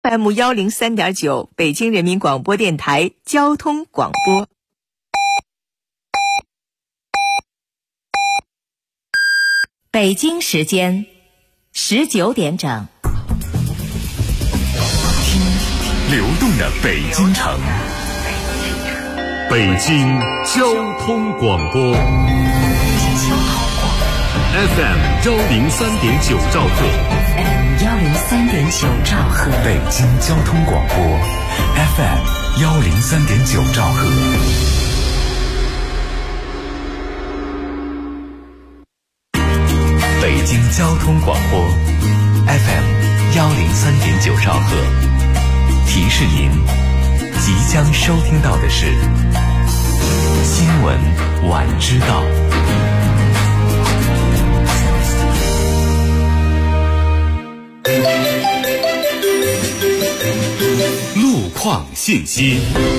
FM103.9北京人民广播电台交通广播。北京时间19点整。 听流动的北京城，北京交通广播 FM103.9兆赫 ，FM103.9兆赫， 北京交通广播 FM103.9兆赫。北京交通广播 FM103.9兆赫，提示您即将收听到的是新闻晚知道。路况信息。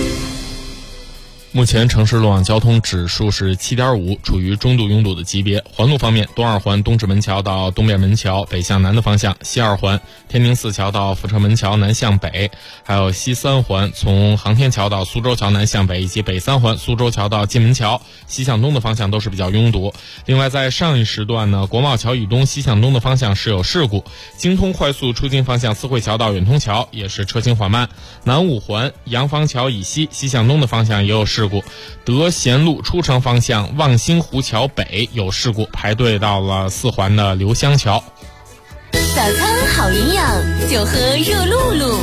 目前城市路网交通指数是 7.5， 处于中度拥堵的级别。环路方面，东二环东直门桥到东便门桥北向南的方向，西二环天宁寺桥到阜成门桥南向北，还有西三环从航天桥到苏州桥南向北，以及北三环苏州桥到蓟门桥西向东的方向都是比较拥堵。另外在上一时段呢，国贸桥以东西向东的方向是有事故，京通快速出京方向四惠桥到远通桥也是车行缓慢。南五环洋房桥以西西向东的方向也有事故，德贤路出城方向望星湖桥北有事故，排队到了四环的刘香桥。 早餐好营养，就喝热露露。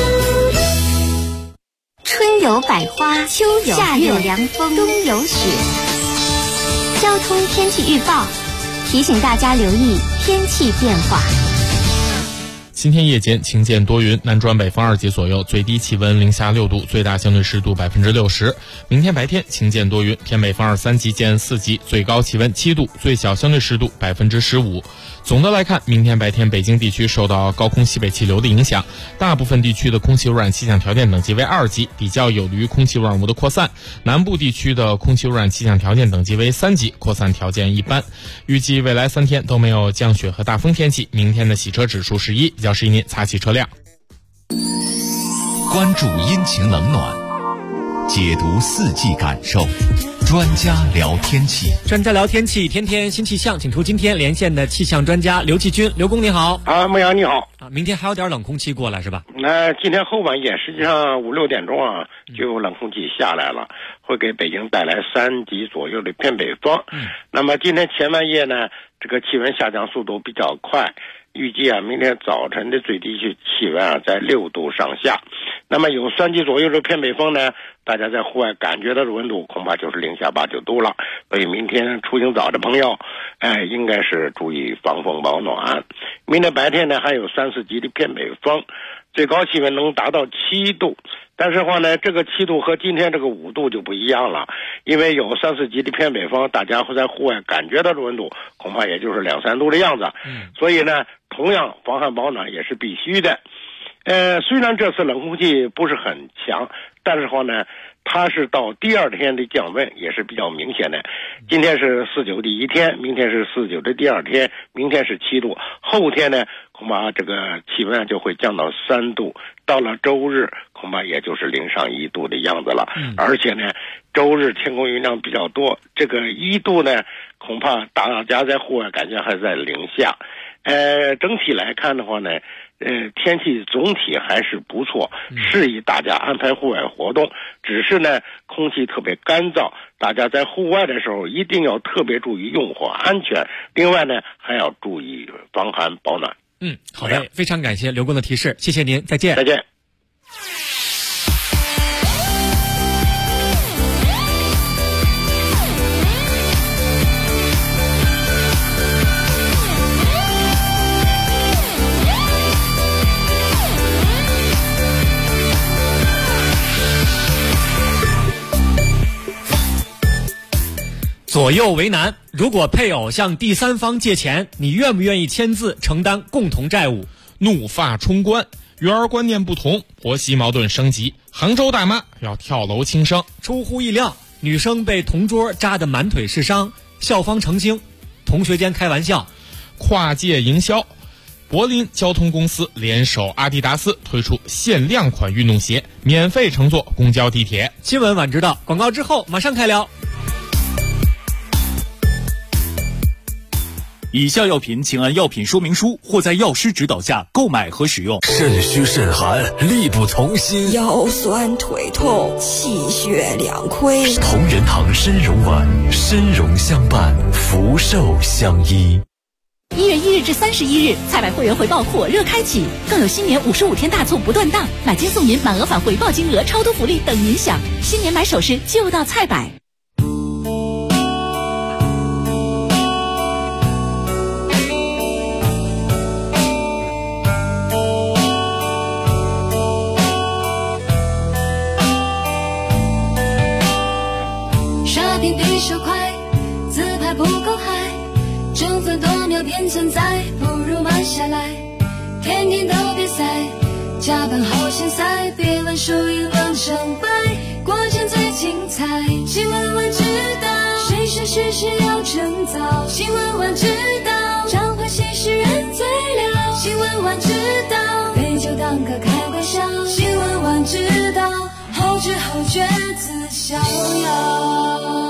春有百花，秋有月，夏有凉风，冬有雪。交通天气预报提醒大家留意天气变化。 今天夜间晴间多云，南转北风2级左右，最低气温零下6度，最大相对湿度60%。明天白天晴间多云，偏北风2、3级见4级，最高气温7度，最小相对湿度15%。总的来看，明天白天北京地区受到高空西北气流的影响，大部分地区的空气污染气象条件等级为2级，比较有利于空气污染物的扩散。南部地区的空气污染气象条件等级为3级，扩散条件一般。预计未来3天都没有降雪和大风天气，明天的洗车指数是1，比较适宜您擦洗车辆。 关注阴晴冷暖，解读四季感受，专家聊天气。 专家聊天气，天天新气象，请出今天连线的气象专家刘继军。刘工你好。 牧羊你好。 明天还有点冷空气过来是吧？ 那今天后半夜实际上5、6点钟就有冷空气下来了，会给北京带来3级左右的偏北风。那么今天前半夜呢，这个气温下降速度比较快，预计明天早晨的最低气温在6度上下。那么有3级左右的偏北风呢，大家在户外感觉到的温度恐怕就是零下8、9度了。所以明天出行早的朋友，应该是注意防风保暖。明天白天呢，还有3、4级的偏北风，最高气温能达到7度。但是话呢，这个7度和今天这个5度就不一样了，因为有3、4级的偏北风，大家会在户外感觉到的温度恐怕也就是2、3度的样子。所以呢，同样防寒保暖也是必须的。虽然这次冷空气不是很强，但是话呢，它是到第二天的降温也是比较明显的。今天是4、9第一天，明天是4、9的第二天，明天是7度，后天呢恐怕这个气温就会降到3度，到了周日恐怕也就是零上1度的样子了。而且呢，周日天空云量比较多，这个1度呢恐怕大家在户外感觉还在零下。整体来看的话呢，天气总体还是不错，适宜大家安排户外活动。只是呢，空气特别干燥，大家在户外的时候一定要特别注意用火安全。另外呢，还要注意防寒保暖。 好的，非常感谢刘工的提示，谢谢您，再见。 再见。 左右为难，如果配偶向第三方借钱，你愿不愿意签字承担共同债务？ 怒发冲冠，育儿观念不同，婆媳矛盾升级，杭州大妈要跳楼轻生。 出乎意料，女生被同桌扎得满腿是伤，校方澄清，同学间开玩笑。 跨界营销， 柏林交通公司联手阿迪达斯推出限量款运动鞋，免费乘坐公交地铁。 新闻晚知道，广告之后马上开聊。 以下药品请按药品说明书或在药师指导下购买和使用。 肾虚肾寒，力不从心， 腰酸腿痛，气血两亏。 同仁堂参茸丸，参茸相伴，福寿相依。 1月1日至31日，菜百会员回报火热开启，更有新年55天大促不断档，买金送银，满额返回报金额，超多福利等您享。新年买首饰就到菜百。 刷屏比手快，自拍不够嗨，争分夺秒变存在，不如慢下来。天天都比赛，加班好像赛，别问输赢论胜败，过程最精彩。新闻晚知道，谁是事实要趁早。新闻晚知道，彰化新诗人最了。新闻晚知道，杯酒当歌开玩笑。新闻晚知道，后知后觉自逍遥。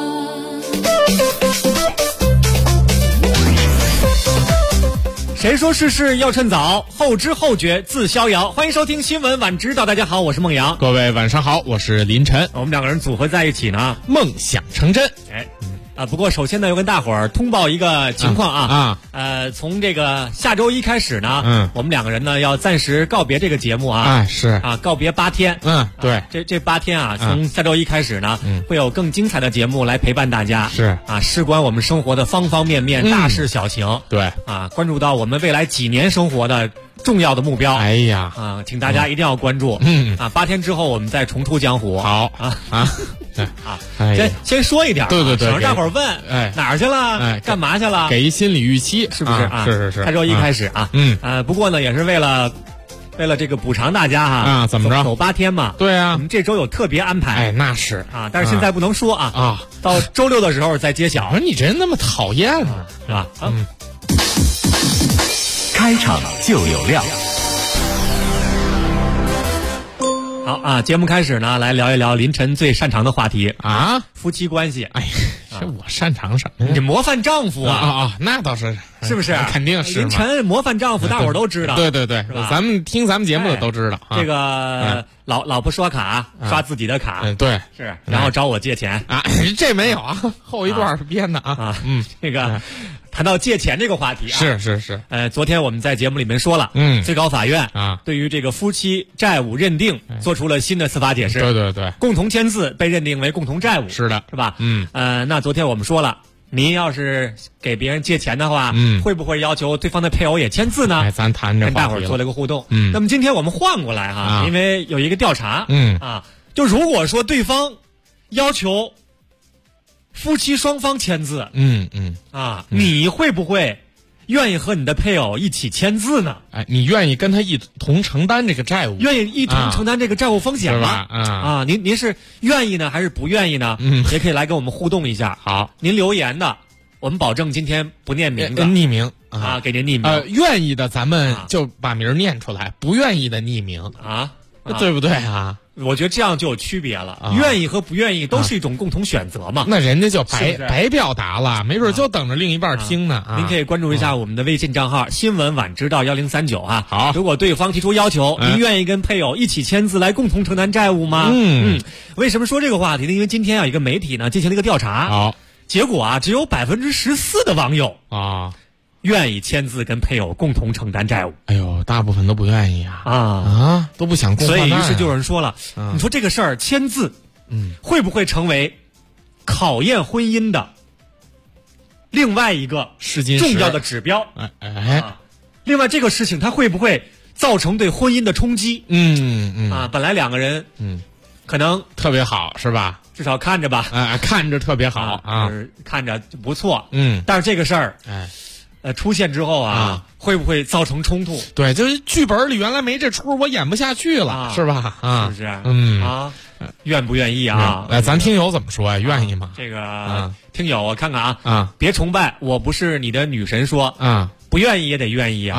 谁说事事要趁早，后知后觉自逍遥。欢迎收听新闻晚知道，大家好，我是孟阳。 各位晚上好，我是林晨。 我们两个人组合在一起呢， 梦想成真。 不过首先呢，要跟大伙儿通报一个情况从这个下周一开始呢，我们两个人呢要暂时告别这个节目是告别8天。 对， 这8天从下周一开始呢，会有更精彩的节目来陪伴大家。 是事关我们生活的方方面面，大事小情。 对关注到我们未来几年生活的重要的目标。 哎呀请大家一定要关注。8天之后我们再重出江湖。 好先说一点， 对， 省得大伙儿问哪儿去了，干嘛去了， 给一心理预期， 是不是是。 下周一开始不过呢，也是为了这个补偿大家怎么着？ 走8天嘛。 对我们这周有特别安排。 那是但是现在不能说到周六的时候再揭晓。 我说你这人那么讨厌是吧？ 开场就有料。 好节目开始呢，来聊一聊林晨最擅长的话题夫妻关系。 这我擅长什么呀？ 你模范丈夫那倒是不是？ 肯定是。 林晨模范丈夫，大伙儿都知道。 对，咱们听咱们节目的都知道。 这个老婆刷卡刷自己的卡， 对， 是，然后找我借钱这没有后一段是编的这个。谈到借钱这个话题是。 昨天我们在节目里面说了，最高法院对于这个夫妻债务认定做出了新的司法解释。 对， 共同签字被认定为共同债务。 是的， 是吧？那昨天我们说了，您要是给别人借钱的话，会不会要求对方的配偶也签字呢？ 咱谈着跟大伙儿做了个互动。那么今天我们换过来因为有一个调查，就如果说对方要求夫妻双方签字，你会不会愿意和你的配偶一起签字呢？ 你愿意跟他一同承担这个债务？ 愿意一同承担这个债务风险吗？您是愿意呢，还是不愿意呢？也可以来跟我们互动一下。 好， 您留言的，我们保证今天不念名字， 匿名给您匿名。 愿意的咱们就把名念出来，不愿意的匿名对不对我觉得这样就有区别了，愿意和不愿意都是一种共同选择嘛。 那人家就白表达了，没准就等着另一半听呢。 您可以关注一下我们的微信账号新闻晚知道1039 好， 如果对方提出要求，您愿意跟配偶一起签字来共同承担债务吗？为什么说这个话题呢？因为今天有一个媒体呢进行了一个调查，结果只有14%的网友愿意签字跟配偶共同承担债务。 哎呦，大部分都不愿意都不想共患难。 所以于是就有人说了，你说这个事儿签字，会不会成为考验婚姻的另外一个重要的指标？另外这个事情它会不会造成对婚姻的冲击？本来两个人可能特别好是吧？ 至少看着吧， 看着特别好看着就不错。但是这个事儿出现之后会不会造成冲突？ 对，就是剧本里原来没这出，我演不下去了，是吧？ 是不是？愿不愿意咱听友怎么说呀？愿意吗？ 这个听友我看看别崇拜我不是你的女神说不愿意也得愿意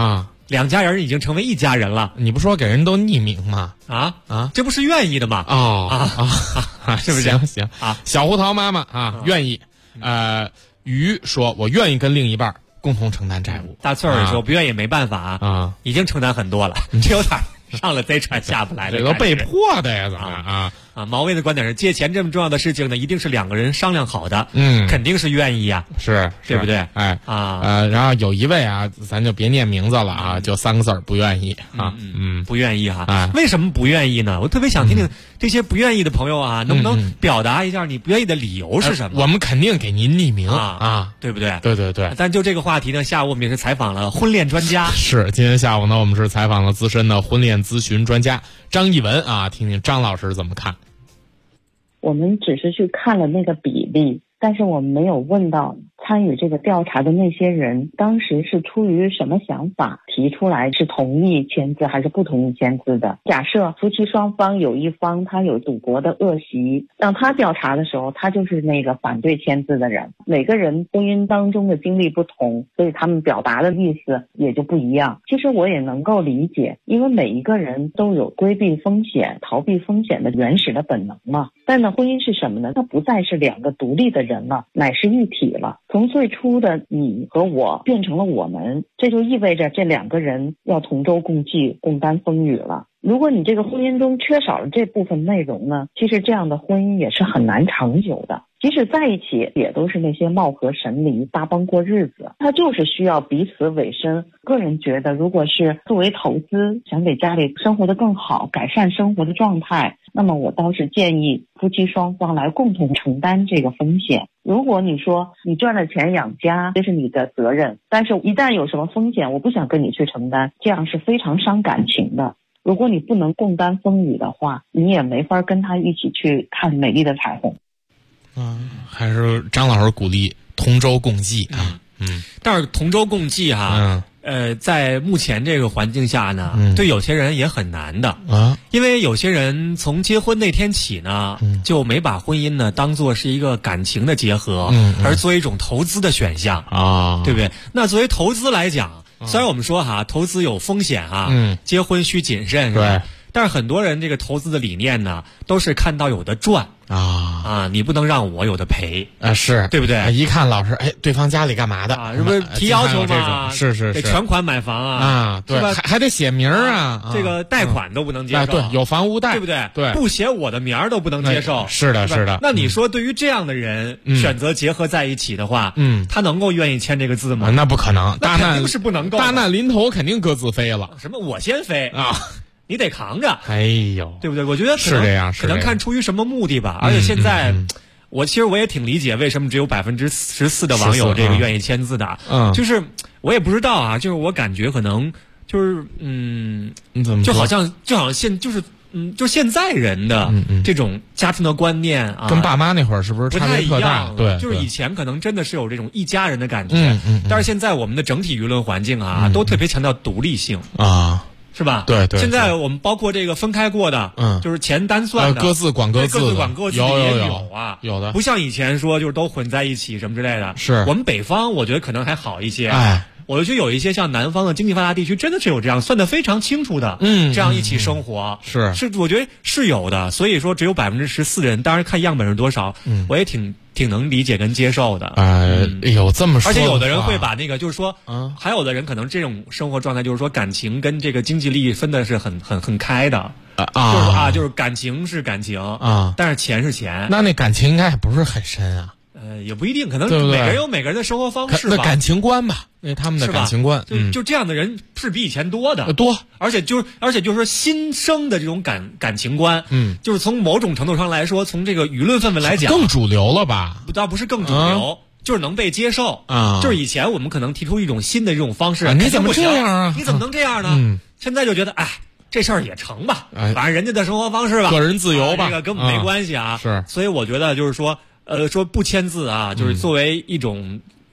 两家人已经成为一家人了。 你不说给人都匿名吗？ 这不是愿意的吗？是不是？ 行啊，小胡桃妈妈愿意。鱼说：“我愿意跟另一半共同承担债务。” 大翠儿说：“不愿意没办法已经承担很多了，这有点上了贼船下不来的， 这都被迫的呀，怎么毛卫的观点是，借钱这么重要的事情呢，一定是两个人商量好的，肯定是愿意呀， 是对不对？ 然后有一位咱就别念名字了就3个字儿，不愿意不愿意为什么不愿意呢？我特别想听听这些不愿意的朋友能不能表达一下你不愿意的理由是什么？ 我们肯定给您匿名对不对？ 对。 但就这个话题呢，下午我们也是采访了婚恋专家。 是，今天下午呢，我们是采访了资深的婚恋咨询专家张艺文听听张老师怎么看。 我们只是去看了那个比例，但是我们没有问到参与这个调查的那些人当时是出于什么想法提出来是同意签字还是不同意签字的。假设夫妻双方有一方他有赌博的恶习，当他调查的时候他就是那个反对签字的人。每个人婚姻当中的经历不同，所以他们表达的意思也就不一样。其实我也能够理解，因为每一个人都有规避风险逃避风险的原始的本能嘛。但呢婚姻是什么呢？它不再是两个独立的人了，乃是一体了。从最初的你和我变成了我们，这就意味着这两个人要同舟共济共担风雨了。如果你这个婚姻中缺少了这部分内容呢，其实这样的婚姻也是很难长久的。即使在一起也都是那些貌合神离搭帮过日子，它就是需要彼此委身。个人觉得如果是作为投资，想给家里生活得更好，改善生活的状态，那么我倒是建议夫妻双方来共同承担这个风险。如果你说你赚了钱养家，这是你的责任，但是一旦有什么风险我不想跟你去承担，这样是非常伤感情的。如果你不能共担风雨的话，你也没法跟他一起去看美丽的彩虹。 还是张老师鼓励同舟共济但是同舟共济在目前这个环境下呢，对有些人也很难的因为有些人从结婚那天起呢，就没把婚姻呢当作是一个感情的结合，而作为一种投资的选项对不对？那作为投资来讲，虽然我们说投资有风险结婚需谨慎是吧？但是很多人这个投资的理念呢，都是看到有的赚你不能让我有的赔是对不对？ 一看老师对方家里干嘛的是不是提要求吗？ 是得全款买房对吧？还得写名这个贷款都不能接受对，有房无贷对不对？ 对， 不写我的名儿都不能接受是的是的。 那你说对于这样的人选择结合在一起的话他能够愿意签这个字吗？ 那不可能， 那肯定是不能够， 大难临头肯定各自飞了。 什么我先飞你得扛着， 哎呦， 对不对？我觉得是这样， 可能看出于什么目的吧。而且现在，其实我也挺理解为什么只有14%的网友这个愿意签字的。就是我也不知道就是我感觉可能就是就好像就现在人的这种家庭的观念跟爸妈那会儿是不是差别特大？对， 就是以前可能真的是有这种一家人的感觉，但是现在我们的整体舆论环境都特别强调独立性是吧？ 对对。 现在我们包括这个分开过的，就是钱单算的， 各自管各自也有的， 不像以前说就是都混在一起什么之类的。 是我们北方，我觉得可能还好一些。我觉得有一些像南方的经济发达地区，真的是有这样算得非常清楚的，这样一起生活是， 我觉得是有的。所以说只有14%的人，当然看样本是多少，我也挺能理解跟接受的。 有这么说， 而且有的人会把那个就是说，还有的人可能这种生活状态就是说感情跟这个经济利益分的是很开的。就是感情是感情但是钱是钱。 那感情应该也不是很深啊。 也不一定，可能每个人有每个人的生活方式吧。 那感情观吧，他们的感情观， 就这样的人是比以前多的多， 而且就是说新生的这种感情观，就是从某种程度上来说，从这个舆论氛围来讲， 更主流了吧？ 倒不是更主流，就是能被接受就是以前我们可能提出一种新的这种方式， 你怎么这样啊？ 你怎么能这样呢？现在就觉得这事儿也成吧，反正人家的生活方式吧， 个人自由吧， 这个跟我们没关系是， 所以我觉得就是说。说不签字就是作为一种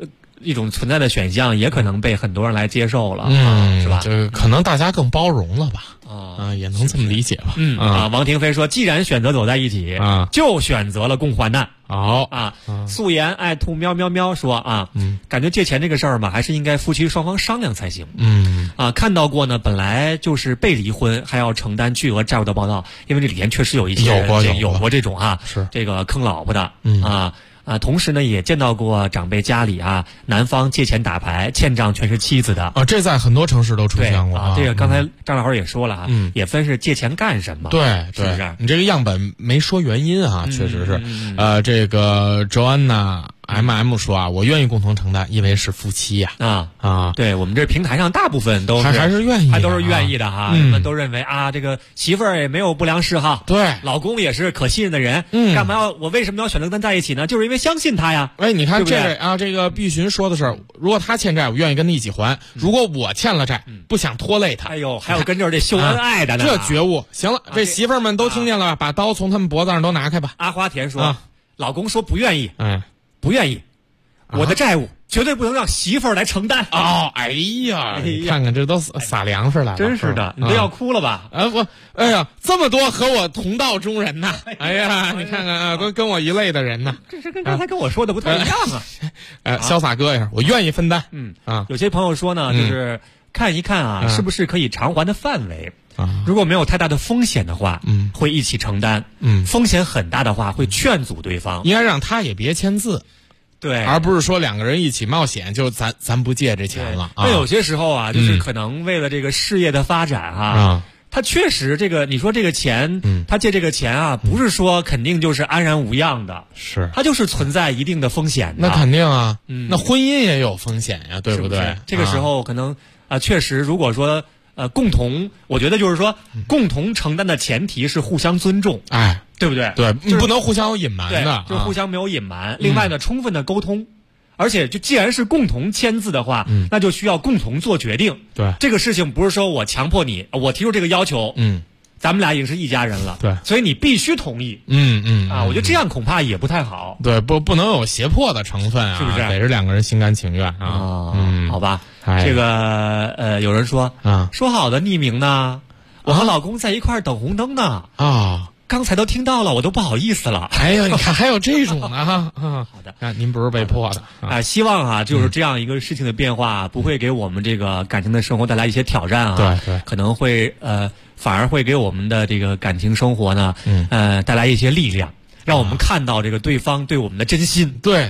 一种存在的选项，也可能被很多人来接受了，是吧？ 这可能大家更包容了吧？也能这么理解吧？ 王庭飞说，既然选择走在一起，就选择了共患难。素颜爱兔喵喵喵说感觉借钱这个事儿嘛，还是应该夫妻双方商量才行。看到过呢，本来就是被离婚还要承担巨额债务的报道，因为这里面确实有一些有过这种是这个坑老婆的同时呢，也见到过长辈家里男方借钱打牌，欠账全是妻子的这在很多城市都出现过这个刚才张老师也说了也分是借钱干什么？ 对， 是不是？ 你这个样本没说原因确实是。这个周安娜MM 说我愿意共同承担，因为是夫妻呀。 对，我们这平台上大部分都是还是愿意， 还都是愿意的人们都认为这个媳妇儿也没有不良嗜好， 对， 老公也是可信任的人，干嘛我为什么要选择跟他在一起呢？就是因为相信他呀。 你看这位这个毕寻说的是，如果他欠债，我愿意跟他一起还；如果我欠了债，不想拖累他。 还有跟这儿这秀恩爱的呢， 这觉悟。行了，这媳妇儿们都听见了吧？把刀从他们脖子上都拿开吧。 阿花田说，老公说不愿意，不愿意，我的债务绝对不能让媳妇儿来承担。 哎呀，你看看这都撒粮食来了， 真是的，你都要哭了吧？ 哎呀，这么多和我同道中人呐！哎呀，你看看都跟我一类的人呢。 这是跟刚才跟我说的不太一样潇洒哥呀，我愿意分担。 有些朋友说呢，就是看一看是不是可以偿还的范围。如果没有太大的风险的话，会一起承担。风险很大的话，会劝阻对方。 应该让他也别签字。 对， 而不是说两个人一起冒险，就咱不借这钱了。 那有些时候就是可能为了这个事业的发展他确实你说这个钱，他借这个钱不是说肯定就是安然无恙的， 是， 他就是存在一定的风险的。 那肯定那婚姻也有风险呀，对不对？ 是这个时候可能确实，如果说共同，我觉得就是说共同承担的前提是互相尊重，对不对？ 对，你不能互相有隐瞒的， 就互相没有隐瞒。另外呢，充分的沟通，而且就既然是共同签字的话，那就需要共同做决定。 对， 这个事情不是说我强迫你，我提出这个要求，咱们俩已经是一家人了， 对， 所以你必须同意。我觉得这样恐怕也不太好。 对，不能有胁迫的成分是不是？ 得是两个人心甘情愿好吧。这个有人说说好的匿名呢？我和老公在一块儿等红灯呢。刚才都听到了，我都不好意思了。 哎呦，你看还有这种呢好的， 您不是被迫的希望就是这样一个事情的变化不会给我们这个感情的生活带来一些挑战对， 可能会反而会给我们的这个感情生活呢带来一些力量，让我们看到这个对方对我们的真心。 对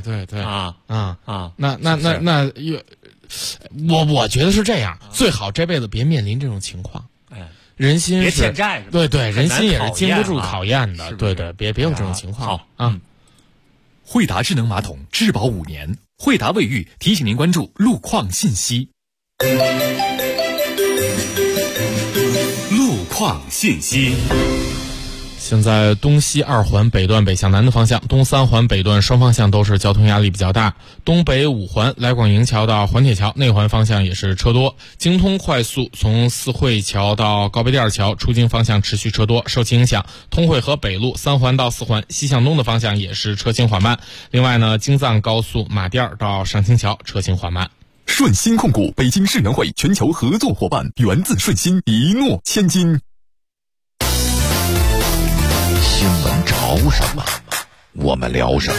那我觉得是这样，最好这辈子别面临这种情况。人心别欠债， 对，人心也是经不住考验的，对，别有这种情况。 好惠达智能马桶质保5年，惠达卫浴提醒您关注路况信息。 路况信息。 现在东西2环北段北向南的方向，东3环北段双方向都是交通压力比较大。东北5环来广营桥到环铁桥内环方向也是车多。京通快速从四惠桥到高碑店桥出京方向持续车多，受其影响，通惠河北路3环到4环西向东的方向也是车行缓慢。另外呢，京藏高速马甸到上清桥车行缓慢。 顺鑫控股北京世园会全球合作伙伴，源自顺鑫，一诺千金。 新闻潮什么，我们聊什么。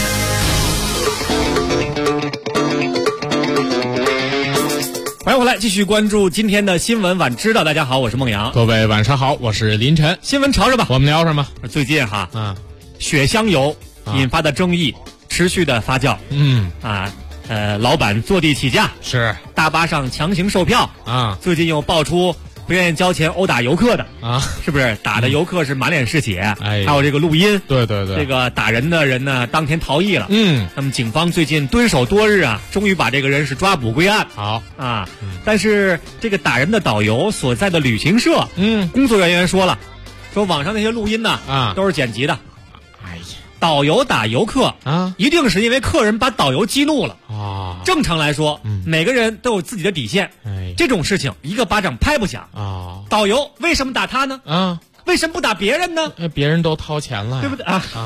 欢迎回来，继续关注今天的新闻晚知道。大家好，我是孟阳。 各位晚上好，我是林晨。 新闻潮什么， 我们聊什么？ 最近雪香油引发的争议持续的发酵。老板坐地起价， 是大巴上强行售票最近又爆出不愿意交钱殴打游客的是不是？打的游客是满脸是血，还有这个录音。 对， 这个打人的人呢，当天逃逸了。那么警方最近蹲守多日终于把这个人是抓捕归案。 好但是这个打人的导游所在的旅行社，工作人员说了，说网上那些录音呢都是剪辑的。导游打游客一定是因为客人把导游激怒了正常来说，每个人都有自己的底线。这种事情一个巴掌拍不响导游为什么打他呢？为什么不打别人呢？ 别人都掏钱了， 对不对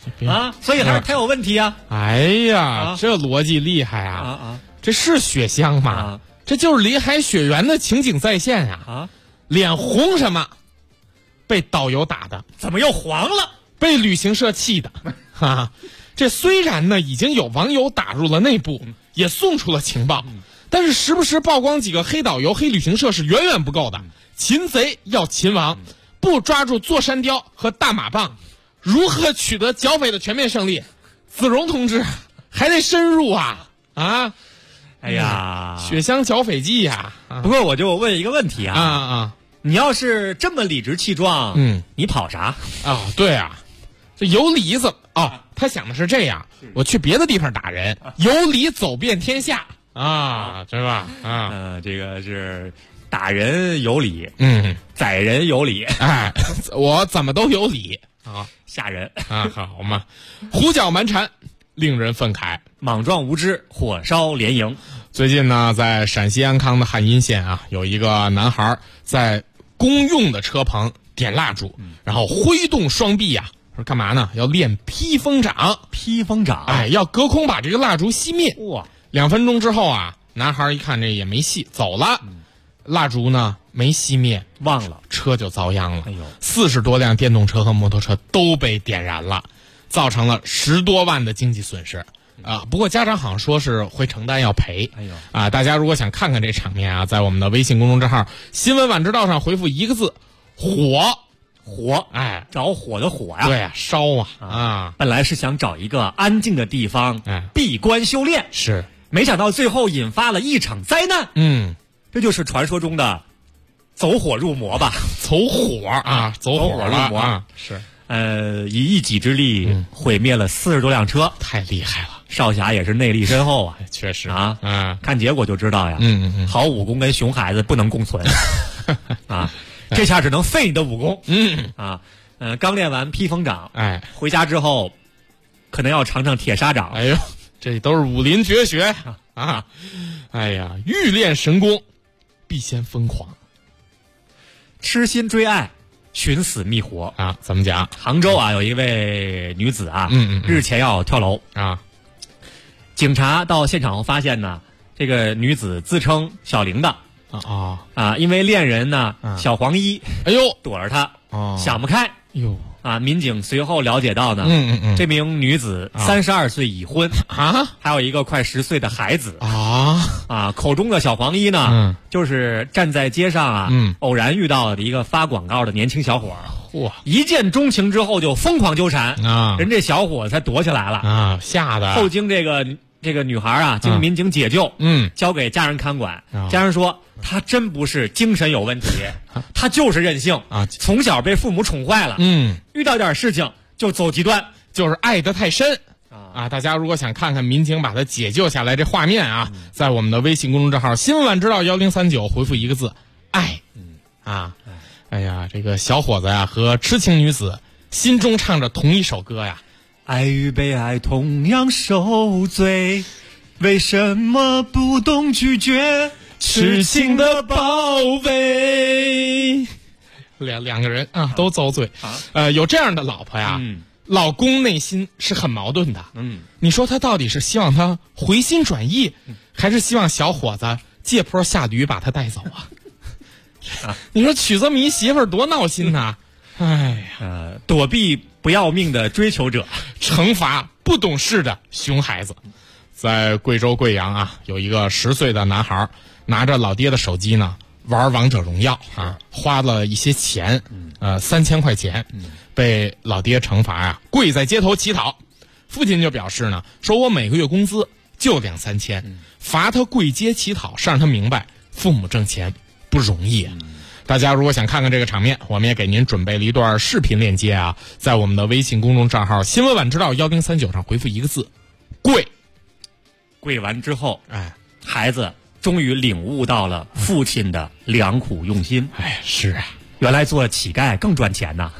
啊，所以还是他有问题啊。 哎呀，这逻辑厉害啊！这是雪乡吗？这就是林海雪原的情景再现啊！脸红什么？被导游打的。 怎么又黄了？ 被旅行社气的。这虽然呢已经有网友打入了内部，也送出了情报，但是时不时曝光几个黑导游、黑旅行社是远远不够的。擒贼要擒王，不抓住座山雕和大马棒，如何取得剿匪的全面胜利？子荣同志还得深入啊！ 哎呀， 雪乡剿匪记呀！ 不过我就问一个问题啊，你要是这么理直气壮，你跑啥啊？对啊，这有理怎么他想的是这样，我去别的地方打人，有理走遍天下啊，是吧？ 这个是打人有理，宰人有理， 哎，我怎么都有理啊， 吓人啊，好嘛，胡搅蛮缠，令人愤慨， 莽撞无知，火烧连营。 最近呢，在陕西安康的汉阴县啊，有一个男孩在公用的车棚点蜡烛，然后挥动双臂呀。说干嘛呢？要练披风掌。 披风掌， 哎，要隔空把这个蜡烛熄灭。 哇 ！2分钟之后啊，男孩一看这也没戏，走了。蜡烛呢没熄灭， 忘了， 车就遭殃了。40多辆电动车和摩托车都被点燃了，造成了10多万的经济损失。不过家长好像说是会承担要赔。大家如果想看看这场面啊，在我们的微信公众账号“新闻晚知道”上回复一个字“火”。 火， 哎， 着火的火呀！ 对呀，烧啊！ 本来是想找一个安静的地方，闭关修炼， 是， 没想到最后引发了一场灾难。这就是传说中的走火入魔吧？ 走火啊，走火入魔啊！是， 以一己之力毁灭了40多辆车， 太厉害了！ 少侠也是内力深厚啊， 确实啊，看结果就知道呀。好武功跟熊孩子不能共存啊。这下只能废你的武功。刚练完披风掌， 哎， 回家之后可能要尝尝铁砂掌。 哎呦，这都是武林绝学啊！哎呀，欲练神功，必先疯狂。 痴心追爱，寻死觅活啊！怎么讲？ 杭州啊，有一位女子啊，日前要跳楼啊。 警察到现场后发现呢，这个女子自称小玲的。因为恋人呢，小黄衣， 哎呦， 躲着他，想不开， 哟， 民警随后了解到呢，这名女子32岁已婚还有一个快10岁的孩子口中的小黄衣呢，就是站在街上啊，偶然遇到的一个发广告的年轻小伙哇， 一见钟情之后就疯狂纠缠人这小伙才躲起来了吓得后经这个女孩啊，经民警解救，交给家人看管，家人说。他真不是精神有问题，他就是任性从小被父母宠坏了，遇到点事情就走极端， 就是爱得太深大家如果想看看民警把他解救下来这画面啊，在我们的微信公众账号“新闻晚知道1039”回复一个字“爱”哎呀，这个小伙子呀和痴情女子心中唱着同一首歌呀， 爱与被爱同样受罪，为什么不懂拒绝？痴情的宝贝， 两个人啊都遭罪有这样的老婆呀，老公内心是很矛盾的。你说他到底是希望他回心转意，还是希望小伙子借坡下驴把他带走啊？你说娶这么一媳妇儿多闹心呐！哎呀， 躲避不要命的追求者， 惩罚不懂事的熊孩子。在贵州贵阳啊，有一个10岁的男孩。拿着老爹的手机呢，玩王者荣耀花了一些钱，3000块钱，被老爹惩罚呀，跪在街头乞讨。父亲就表示呢，说我每个月工资就2-3千，罚他跪街乞讨，是让他明白父母挣钱不容易大家如果想看看这个场面，我们也给您准备了一段视频链接啊，在我们的微信公众账号“新闻晚知道1039”上回复一个字“跪”。 跪完之后，孩子。终于领悟到了父亲的良苦用心。 是啊， 原来做乞丐更赚钱呐！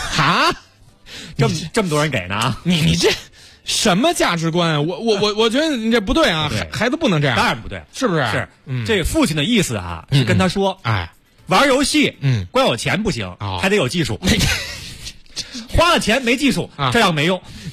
这么多人给呢？ 你这什么价值观？我觉得你这不对啊！孩子不能这样， 当然不对， 是不是？ 是，这父亲的意思是跟他说，玩游戏，光有钱不行，还得有技术。花了钱没技术，这样没用。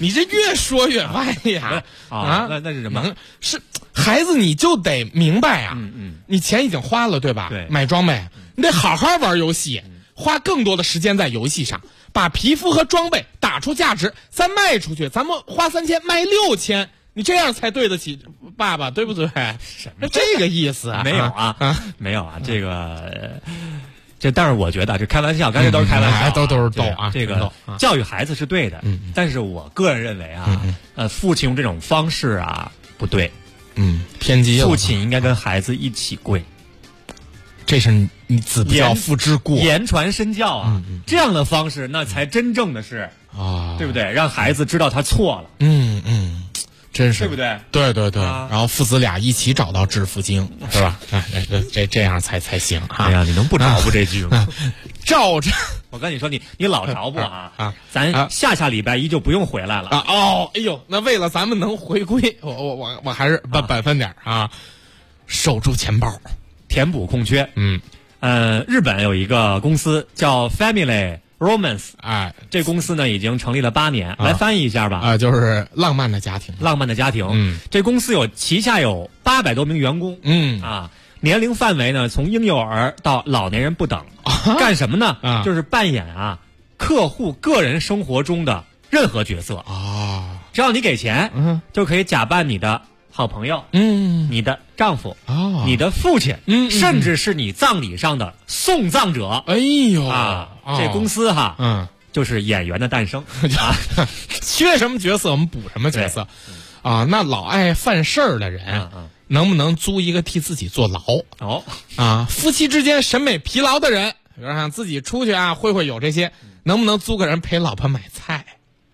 你这越说越歪呀！ 那是什么？ 是孩子你就得明白啊，你钱已经花了对吧？ 对， 买装备，你得好好玩游戏，花更多的时间在游戏上，把皮肤和装备打出价值，再卖出去，咱们花3000卖6000。你这样才对得起爸爸，对不对？这个意思啊？ 没有啊，没有啊，但是我觉得这开玩笑，刚才都是开玩笑， 都是逗啊。 这个教育孩子是对的，但是我个人认为啊，父亲用这种方式啊不对， 偏激了。 父亲应该跟孩子一起跪， 这是你子不教父之过， 言传身教啊，这样的方式那才真正的是啊，对不对？让孩子知道他错了， 真是对不对？ 对，然后父子俩一起找到致富经，是吧？这样才行啊！ 哎呀，你能不找不这句吗？ 照着， 我跟你说，你老找不啊！咱下礼拜一就不用回来了啊！哎呦，那为了咱们能回归，我还是本分点啊，守住钱包， 填补空缺。日本有一个公司叫 Family Romance， 这公司呢已经成立了8年，来翻译一下吧。 就是浪漫的家庭。 这公司旗下有800多名员工。年龄范围呢从婴幼儿到老年人不等。干什么呢？就是扮演客户个人生活中的任何角色。只要你给钱，就可以假扮你的好朋友，你的丈夫，你的父亲，甚至是你葬礼上的送葬者。 哎呦这公司就是演员的诞生缺什么角色我们补什么角色那老爱犯事儿的人能不能租一个替自己坐牢？夫妻之间审美疲劳的人，比如让自己出去会有这些，能不能租个人陪老婆买菜？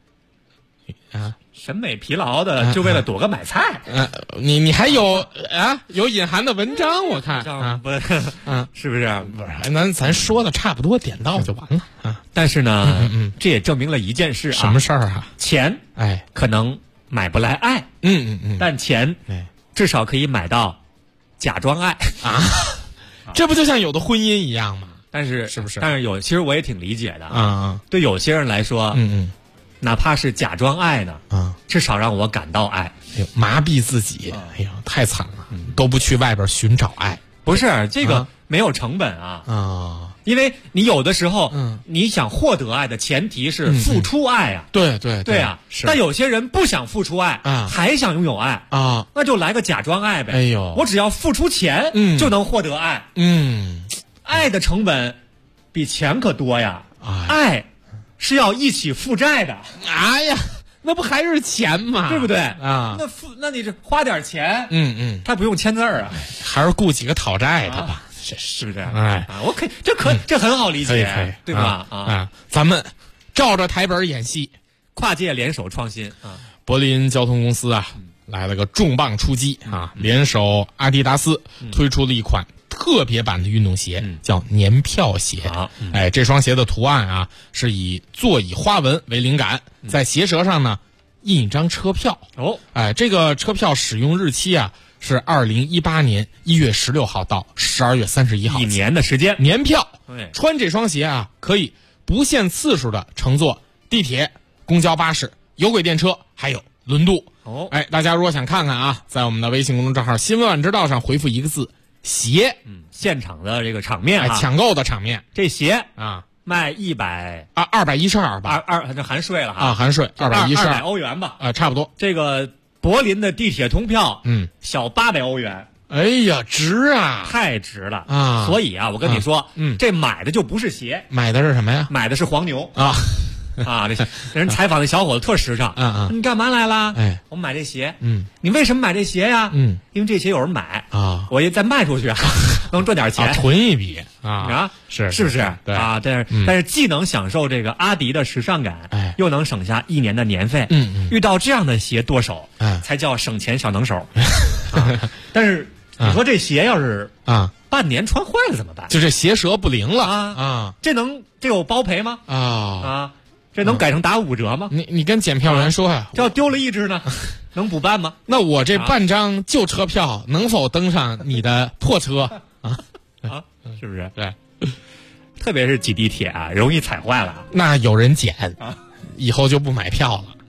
审美疲劳的就为了躲个买菜？ 你还有有隐含的文章我看是不是？ 不是，咱说的差不多，点到就完了但是呢，这也证明了一件事什么事儿啊？ 钱可能买不来爱，但钱至少可以买到假装爱这不就像有的婚姻一样吗？ 但是是不是？ 但是其实我也挺理解的对有些人来说，哪怕是假装爱呢，至少让我感到爱。 麻痹自己，太惨了，都不去外边寻找爱。 不是这个没有成本因为你有的时候，你想获得爱的前提是付出爱啊。 对啊，但有些人不想付出爱还想拥有爱那就来个假装爱呗。 哎呦， 我只要付出钱就能获得爱。爱的成本比钱可多呀。爱是要一起负债的。 哎呀，那不还是钱吗？ 对不对那你这花点钱，他不用签字啊， 还是雇几个讨债的吧。 是不是？ 我可以，这很好理解，对吧？ 咱们照着台本演戏， 跨界联手创新柏林交通公司来了个重磅出击联手阿迪达斯推出了一款特别版的运动鞋，叫年票鞋。这双鞋的图案是以座椅花纹为灵感，在鞋舌上呢印一张车票。这个车票使用日期是2018年1月16号到12月31号， 一年的时间。 年票，穿这双鞋可以不限次数的乘坐地铁、公交巴士、有轨电车，还有轮渡。大家如果想看看在我们的微信公众账号新闻晚知道上回复一个字鞋， 现场的这个场面抢购的场面。 这鞋卖212 吧， 这含税了含税212 欧元吧， 差不多。 这个柏林的地铁通票小800欧元。 哎呀，值太值了所以我跟你说这买的就不是鞋， 买的是什么呀？ 买的是黄牛这人采访的小伙子特实诚你干嘛来了？我买这鞋。你为什么买这鞋呀？因为这鞋有人买我也再卖出去能赚点钱， 囤一笔是不是？ 对但是既能享受这个阿迪的时尚感，又能省下1年的年费。遇到这样的鞋剁手才叫省钱小能手但是你说这鞋要是半年穿坏了怎么办？ 就这鞋舌不灵了这有包赔吗？这能改成打5折吗？ 你跟检票员说这要丢了一只呢能补办吗？ 那我这半张旧车票能否登上你的破车是不是？ 对， 特别是挤地铁容易踩坏了。 那有人捡以后就不买票了。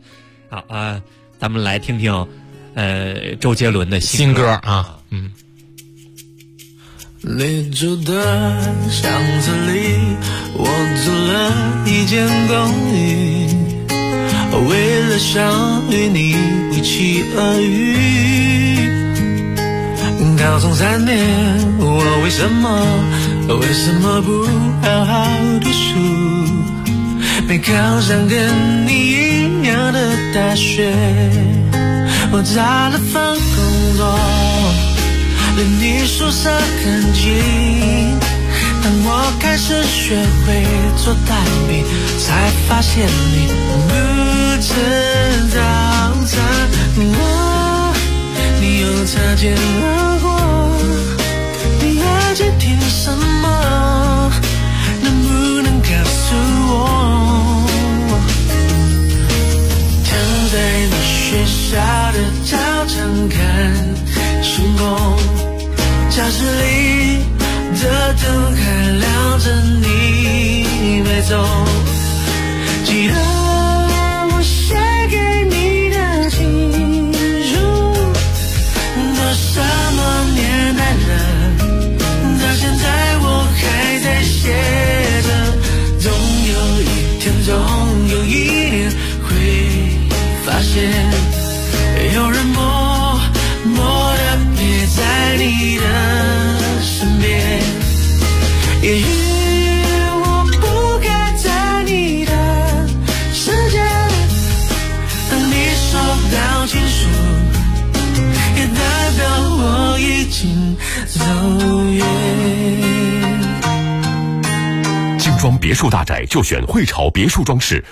好啊，咱们来听听周杰伦的新歌啊。 你住的巷子里，我租了一间公寓，为了想与你一起而遇。高中3年，我为什么不好好读书，没考上跟你一样的大学？我找了份工作，对你宿舍很近。当我开始学会做蛋饼，才发现你不吃早餐。你又擦肩而过，你爱在听什么？能不能告诉我？躺在你学校的操场看星空，教室里的灯还亮着，你没走。记得我写给你的情书，都什么年代了，到现在我还在写着。总有一天，总有一年会发现，有人默默地陪在你的身边。也许我不该在你的世界，当你收到情书，也代表我已经走远。 精装别墅大宅就选汇潮别墅装饰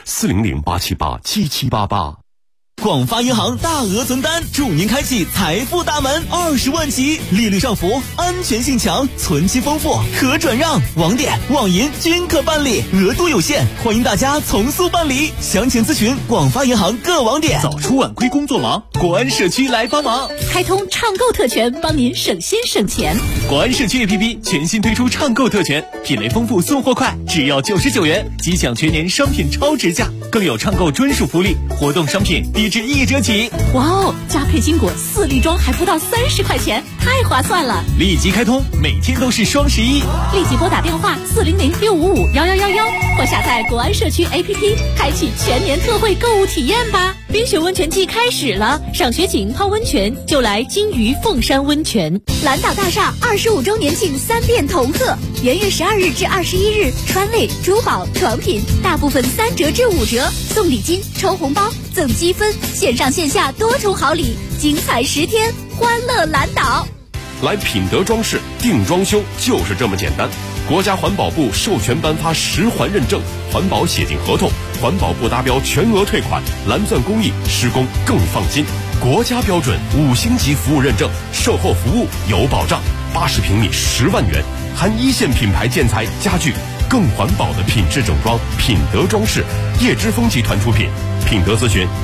，400-878-7788。 广发银行大额存单，祝您开启财富大门，20万起，利率上浮，安全性强，存期丰富，可转让，网点、网银均可办理，额度有限，欢迎大家从速办理。详情咨询广发银行各网点。 早出晚归工作忙，国安社区来帮忙， 开通畅购特权，帮您省心省钱。 国安社区 APP 全新推出畅购特权，品类丰富，送货快，只要99元，即享全年商品超值价，更有畅购专属福利，活动商品低至1折起。 哇哦，加配金果4粒装还不到30块钱，太划算了！ 立即开通，每天都是双11。 立即拨打电话400-655-1111，或下载国安社区 APP， 开启全年特惠购物体验吧！冰雪温泉季开始了，赏雪景泡温泉就来金鱼凤山温泉。蓝岛大厦25周年庆3店同贺，元月12日至21日，川类、珠宝、床品大部分3折至5折，送礼金、抽红包、赠积分，线上线下多重好礼，精彩10天，欢乐蓝岛。 来品德装饰定装修就是这么简单。国家环保部授权颁发10环认证，环保写进合同，环保部达标全额退款，蓝钻工艺，施工更放心。国家标准5星级服务认证，售后服务有保障。80平米10万元，含1线品牌建材家具，更环保的品质整装。品德装饰，叶之峰集团出品。品德咨询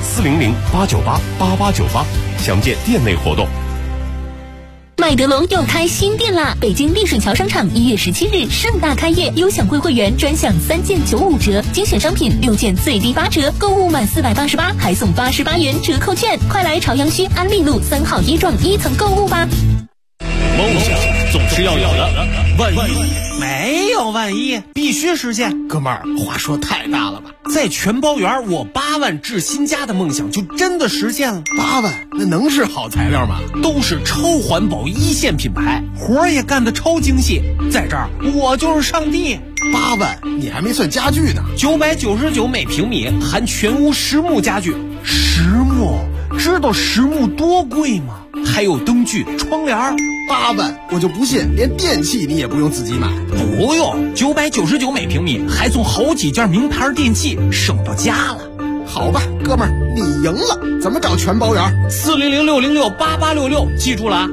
400-898-8898，详见店内活动。 麦德龙又开新店啦！北京丽水桥商场1月17日盛大开业，优享贵会员专享3件95折，精选商品6件最低8折，购物满488还送88元折扣券，快来朝阳区安利路3号一幢1层购物吧！ 梦想总是要有的，万一没有万一，必须实现。 哥们儿，话说太大了吧？在全包园，我8万置新家的梦想就真的实现了。 8万，那能是好材料吗？ 都是超环保1线品牌，活儿也干得超精细。在这儿，我就是上帝。 8万，你还没算家具呢。 999每平米，含全屋实木家具。实木，知道实木多贵吗？还有灯具、窗帘。 8万，我就不信连电器你也不用自己买。 不用，999每平米，还送好几件名牌电器，省到家了。 好吧，哥们儿，你赢了。怎么找全包园 ？400-606-8866，记住了啊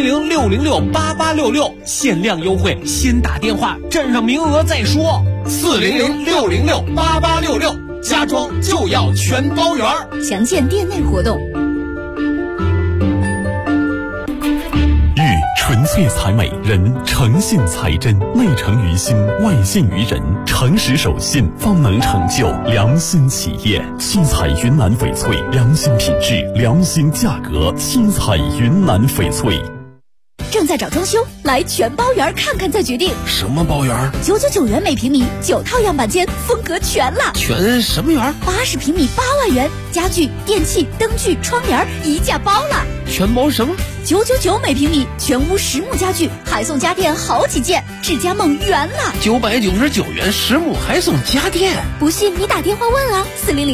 ！400-606-8866，限量优惠，先打电话，占上名额再说。400-606-8866，家装就要全包园。 详见店内活动。 纯粹才美，人诚信才真，内诚于心，外信于人，诚实守信，方能成就良心企业。七彩云南翡翠，良心品质，良心价格，七彩云南翡翠。 正在找装修，来全包园看看再决定。 什么包园 ？999元每平米，9套样板间，风格全了。 全什么园 ？80平米8万元，家具、电器、灯具、窗帘一价包了。 全包什么 ？999每平米，全屋实木家具，还送家电好几件，智家梦圆了。 999元实木还送家电， 不信你打电话问啊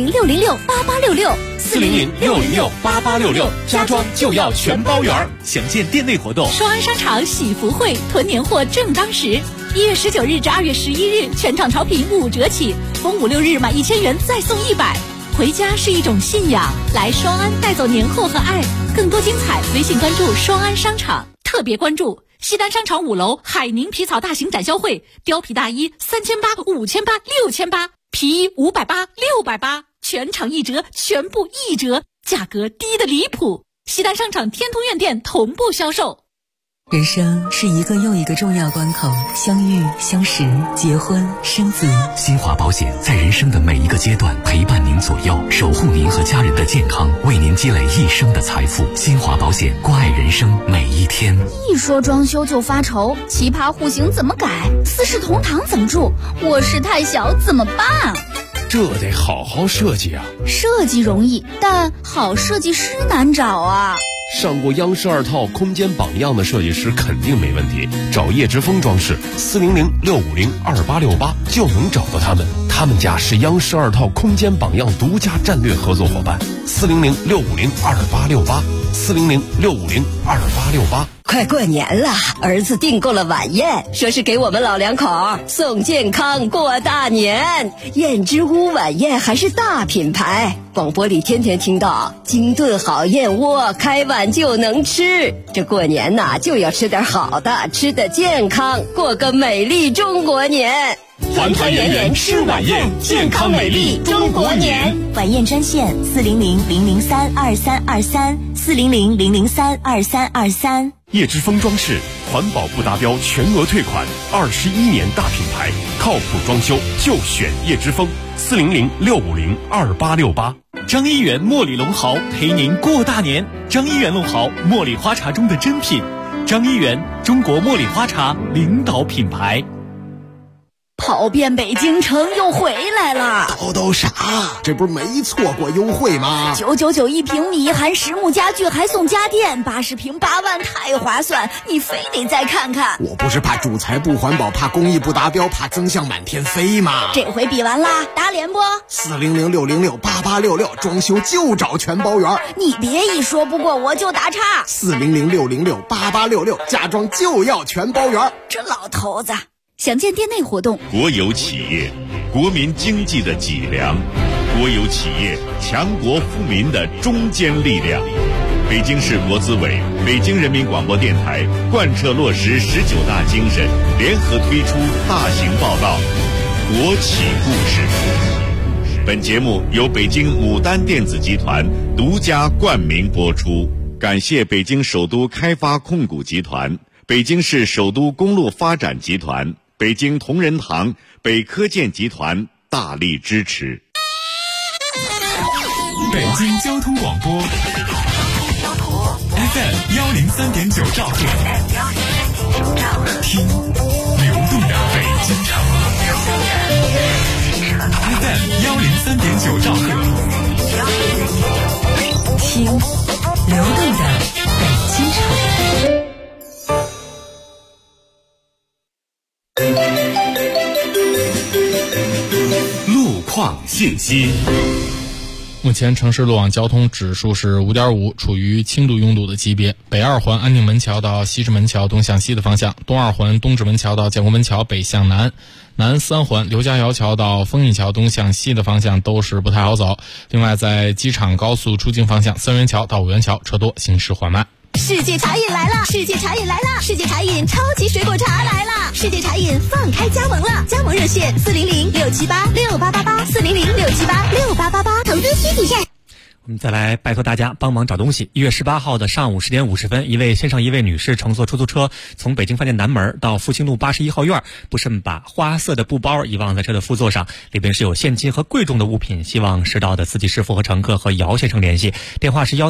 ，400-606-8866，400-606-8866， 家装就要全包圆。详见店内活动。 双安商场喜福会囤年货正当时，1月19日至2月11日，全场超品5折起，逢5、6日满1000元再送100。回家是一种信仰，来双安带走年货和爱。更多精彩，微信关注双安商场。特别关注西单商场5楼海宁皮草大型展销会，貂皮大衣3800、5800、6800，皮衣580、680，全场1折，全部1折，价格低得离谱。西单商场天通苑店同步销售。 人生是一个又一个重要关口，相遇、相识、结婚、生子。 新华保险在人生的每一个阶段陪伴您左右，守护您和家人的健康，为您积累一生的财富。新华保险，关爱人生每一天。 一说装修就发愁，奇葩户型怎么改？四世同堂怎么住？卧室太小怎么办？ 这得好好设计啊！ 设计容易，但好设计师难找啊。 上过央视2套空间榜样的设计师肯定没问题，找叶之峰装饰400-650-2868就能找到他们。他们家是央视2套空间榜样独家战略合作伙伴，400-650-2868，400-650-2868。 快过年了，儿子订购了晚宴，说是给我们老两口送健康过大年。燕之屋晚宴还是大品牌，广播里天天听到精炖好燕窝，开碗就能吃。这过年呐，就要吃点好的，吃得健康，过个美丽中国年。 团团圆圆吃晚宴，健康美丽中国年。 晚宴专线400-003-2323，400-003-2323。 叶之峰装饰，环保不达标全额退款，21年大品牌，靠谱装修就选叶之峰，400-650-2868。 张一元茉莉龙毫陪您过大年。张一元龙毫，茉莉花茶中的珍品。张一元，中国茉莉花茶领导品牌。 跑遍北京城又回来了， 都啥？这不是没错过优惠吗 ？999一平米，含实木家具还送家电，80平8万，太划算！你非得再看看。 我不是怕主材不环保，怕工艺不达标，怕增项满天飞吗？ 这回比完啦，打脸不 ？400-606-8866，装修就找全包圆。 你别一说不过我就打岔。 400-606-8866，家装就要全包圆。 这老头子。详见店内活动。 国有企业，国民经济的脊梁；国有企业，强国富民的中坚力量。北京市国资委、北京人民广播电台贯彻落实19大精神，联合推出大型报道《国企故事》。本节目由北京牡丹电子集团独家冠名播出，感谢北京首都开发控股集团、北京市首都公路发展集团、北京同仁堂、北科建集团大力支持。 北京交通广播 FM 103.9兆赫，听流动的北京城。FM 103.9兆赫， 听流动的北京城。 路况信息。 目前城市路网交通指数是5.5，处于轻度拥堵的级别。北2环安定门桥到西直门桥东向西的方向，东2环东直门桥到建国门桥北向南，南3环刘家窑桥到丰益桥东向西的方向都是不太好走。另外，在机场高速出境方向，三元桥到五元桥车多，行驶缓慢。 世界茶饮来了！世界茶饮来了！世界茶饮超级水果茶来了！世界茶饮放开加盟了！加盟热线400-678-6888，400-678-6888，投资需谨慎。 我们再来拜托大家帮忙找东西。1月18号的上午10点50分，线上一位女士乘坐出租车从北京饭店南门到复兴路81号院，不慎把花色的布包遗忘在车的副座上，里边是有现金和贵重的物品，希望拾到的司机师傅和乘客和姚先生联系，电话是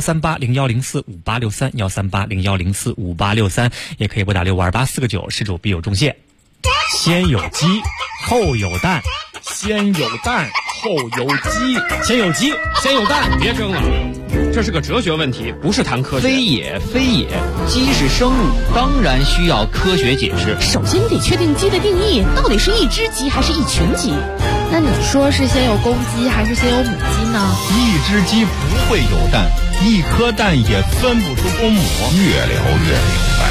13801045863，13801045863，也可以拨打652849，失主必有重谢。先有鸡后有蛋， 先有蛋后有鸡， 先有鸡先有蛋， 别争了，这是个哲学问题，不是谈科学。 非也，鸡是生物，当然需要科学解释。 首先你得确定鸡的定义，到底是一只鸡还是一群鸡？ 那你说是先有公鸡还是先有母鸡呢？ 一只鸡不会有蛋，一颗蛋也分不出公母。 越聊越明白。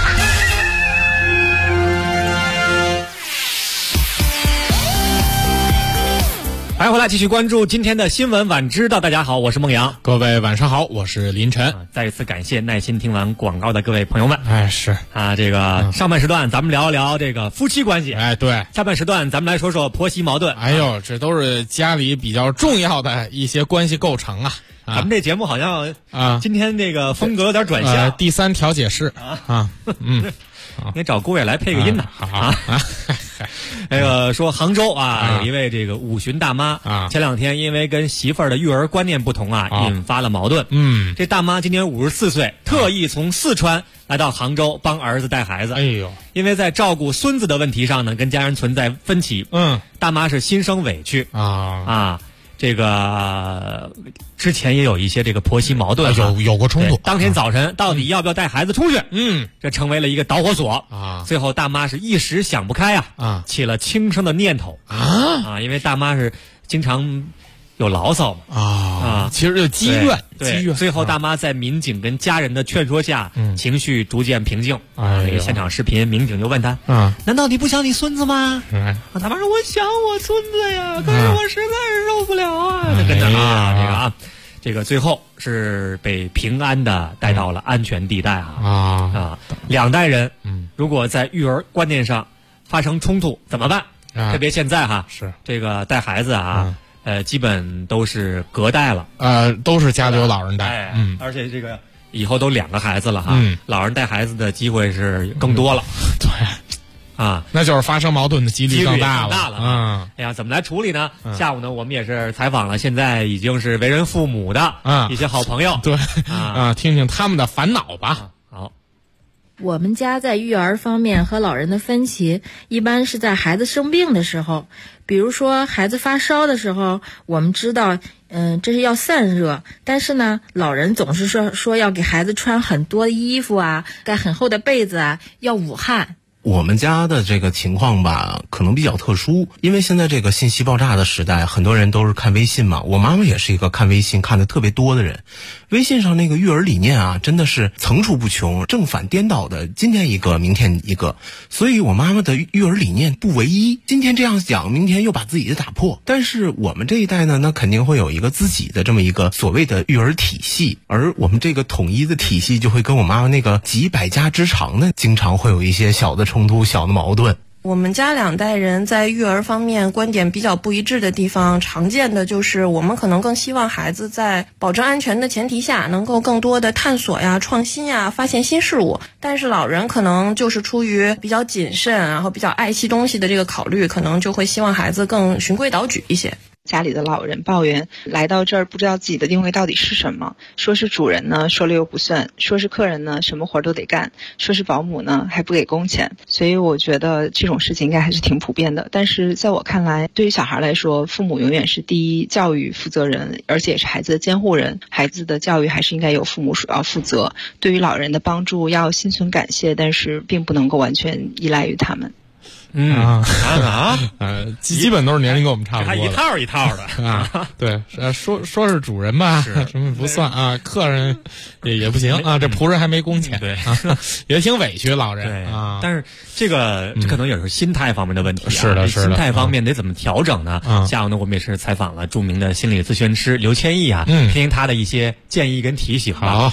欢迎回来，继续关注今天的新闻晚知道。大家好，我是孟阳。 各位晚上好，我是林晨。 再一次感谢耐心听完广告的各位朋友们。 是啊，这个上半时段咱们聊一聊这个夫妻关系。 对。 下半时段咱们来说说婆媳矛盾。 这都是家里比较重要的一些关系构成啊。 咱们这节目好像今天这个风格有点转向。 第三调解室应该找郭伟来配个音呢。那个说杭州有一位这个五旬大妈前两天因为跟媳妇儿的育儿观念不同引发了矛盾。这大妈今年54岁，特意从四川来到杭州帮儿子带孩子。因为在照顾孙子的问题上呢，跟家人存在分歧。大妈是心生委屈这个之前也有一些这个婆媳矛盾， 有过冲突。 当天早晨到底要不要带孩子出去？这成为了一个导火索最后大妈是一时想不开起了轻生的念头因为大妈是经常有牢骚嘛其实就积怨。 最后大妈在民警跟家人的劝说下，情绪逐渐平静。那个现场视频，民警就问他难道你不想你孙子吗？大妈说我想我孙子呀，可是我实在是受不了这个最后是被平安的带到了安全地带两代人如果在育儿观念上发生冲突怎么办？特别现在是这个带孩子基本都是隔代了， 都是家里有老人带， 而且这个以后都2个孩子了老人带孩子的机会是更多了， 那就是发生矛盾的几率更大了。怎么来处理呢？下午呢，我们也是采访了现在已经是为人父母的一些好朋友， 听听他们的烦恼吧。 好。 我们家在育儿方面和老人的分歧，一般是在孩子生病的时候，比如说孩子发烧的时候，我们知道，这是要散热，但是呢，老人总是说要给孩子穿很多衣服盖很厚的被子要捂汗。 我们家的这个情况吧，可能比较特殊，因为现在这个信息爆炸的时代，很多人都是看微信嘛。我妈妈也是一个看微信看的特别多的人，微信上那个育儿理念真的是层出不穷，正反颠倒的，今天一个明天一个，所以我妈妈的育儿理念不唯一，今天这样讲，明天又把自己的打破。但是我们这一代呢，那肯定会有一个自己的这么一个所谓的育儿体系，而我们这个统一的体系就会跟我妈妈那个几百家之长的，经常会有一些小的冲突、小的矛盾。 我们家2代人在育儿方面观点比较不一致的地方，常见的就是我们可能更希望孩子在保证安全的前提下，能够更多的探索创新发现新事物。但是老人可能就是出于比较谨慎，然后比较爱惜东西的这个考虑，可能就会希望孩子更循规蹈矩一些。 家里的老人抱怨来到这儿不知道自己的定位到底是什么，说是主人呢说了又不算，说是客人呢什么活都得干，说是保姆呢还不给工钱。所以我觉得这种事情应该还是挺普遍的。但是在我看来，对于小孩来说，父母永远是第一教育负责人，而且也是孩子的监护人，孩子的教育还是应该由父母主要负责。对于老人的帮助要心存感谢，但是并不能够完全依赖于他们。 基本都是年龄跟我们差不多的， 一套一套的对，说是主人吧，什么不算客人也不行这仆人还没工钱，也挺委屈老人但是这可能也是心态方面的问题是的， 心态方面得怎么调整呢？下午呢，我们也是采访了著名的心理咨询师刘千毅听听他的一些建议跟提醒吧。 带